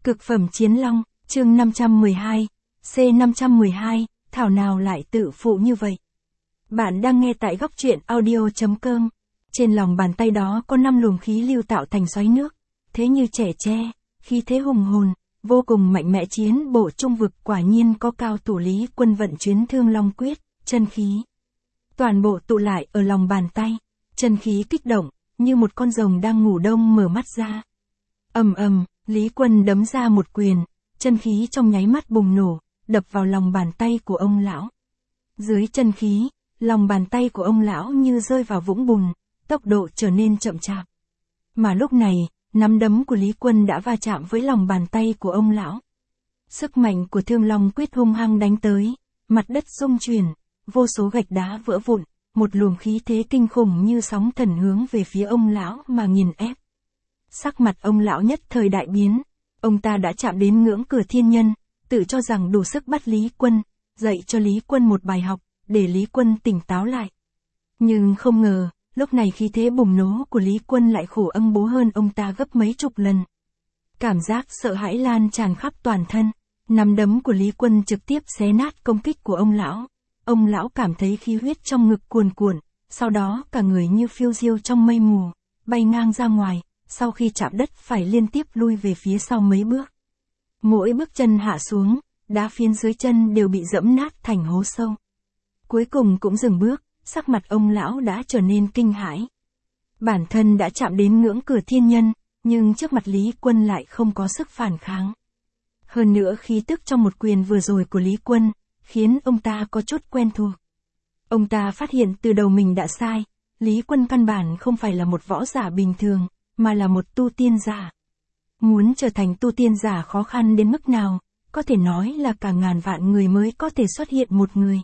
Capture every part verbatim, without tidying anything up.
Cực phẩm chiến long, chương năm trăm mười hai, C năm trăm mười hai, thảo nào lại tự phụ như vậy. Bạn đang nghe tại góc truyện audio chấm com. Trên lòng bàn tay đó có năm luồng khí lưu tạo thành xoáy nước, thế như trẻ tre, khí thế hùng hồn, vô cùng mạnh mẽ. Chiến bộ trung vực quả nhiên có cao thủ Lý Quân vận chuyến Thương Long quyết, chân khí. Toàn bộ tụ lại ở lòng bàn tay, chân khí kích động, như một con rồng đang ngủ đông mở mắt ra. Ầm ầm, Lý Quân đấm ra một quyền, chân khí trong nháy mắt bùng nổ, đập vào lòng bàn tay của ông lão. Dưới chân khí, lòng bàn tay của ông lão như rơi vào vũng bùn, tốc độ trở nên chậm chạp. Mà lúc này, nắm đấm của Lý Quân đã va chạm với lòng bàn tay của ông lão. Sức mạnh của Thương Long quyết hung hăng đánh tới, mặt đất rung chuyển, vô số gạch đá vỡ vụn, một luồng khí thế kinh khủng như sóng thần hướng về phía ông lão mà nghiền ép. Sắc mặt ông lão nhất thời đại biến, ông ta đã chạm đến ngưỡng cửa thiên nhân, tự cho rằng đủ sức bắt Lý Quân, dạy cho Lý Quân một bài học, để Lý Quân tỉnh táo lại. Nhưng không ngờ, lúc này khí thế bùng nổ của Lý Quân lại khổ âng bố hơn ông ta gấp mấy chục lần. Cảm giác sợ hãi lan tràn khắp toàn thân, nắm đấm của Lý Quân trực tiếp xé nát công kích của ông lão. Ông lão cảm thấy khí huyết trong ngực cuồn cuộn, sau đó cả người như phiêu diêu trong mây mù, bay ngang ra ngoài, sau khi chạm đất phải liên tiếp lui về phía sau mấy bước. Mỗi bước chân hạ xuống, đá phiến dưới chân đều bị dẫm nát thành hố sâu. Cuối cùng cũng dừng bước, sắc mặt ông lão đã trở nên kinh hãi. Bản thân đã chạm đến ngưỡng cửa thiên nhân, nhưng trước mặt Lý Quân lại không có sức phản kháng. Hơn nữa khí tức trong một quyền vừa rồi của Lý Quân, khiến ông ta có chút quen thuộc. Ông ta phát hiện từ đầu mình đã sai, Lý Quân căn bản không phải là một võ giả bình thường, mà là một tu tiên giả. Muốn trở thành tu tiên giả khó khăn đến mức nào, có thể nói là cả ngàn vạn người mới có thể xuất hiện một người.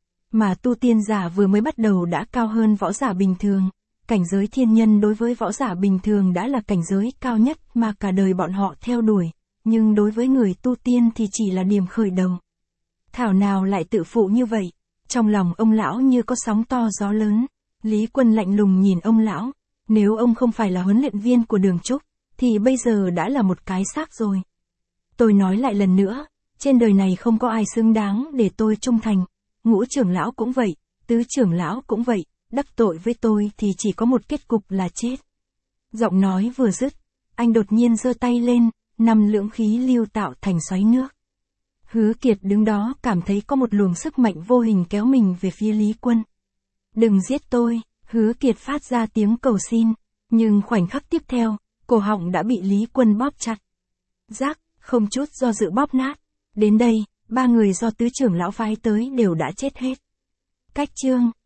Mà tu tiên giả vừa mới bắt đầu đã cao hơn võ giả bình thường, cảnh giới thiên nhân đối với võ giả bình thường đã là cảnh giới cao nhất mà cả đời bọn họ theo đuổi, nhưng đối với người tu tiên thì chỉ là điểm khởi đầu. Thảo nào lại tự phụ như vậy, trong lòng ông lão như có sóng to gió lớn. Lý Quân lạnh lùng nhìn ông lão, nếu ông không phải là huấn luyện viên của Đường Trúc, thì bây giờ đã là một cái xác rồi. Tôi nói lại lần nữa, trên đời này không có ai xứng đáng để tôi trung thành, Ngũ trưởng lão cũng vậy, Tứ trưởng lão cũng vậy, đắc tội với tôi thì chỉ có một kết cục là chết. Giọng nói vừa dứt, anh đột nhiên giơ tay lên, năm lưỡng khí lưu tạo thành xoáy nước. Hứa Kiệt đứng đó cảm thấy có một luồng sức mạnh vô hình kéo mình về phía Lý Quân. Đừng giết tôi, Hứa Kiệt phát ra tiếng cầu xin, nhưng khoảnh khắc tiếp theo, cổ họng đã bị Lý Quân bóp chặt. Rác, không chút do dự bóp nát. Đến đây, ba người do tứ trưởng lão phái tới đều đã chết hết. Cách chương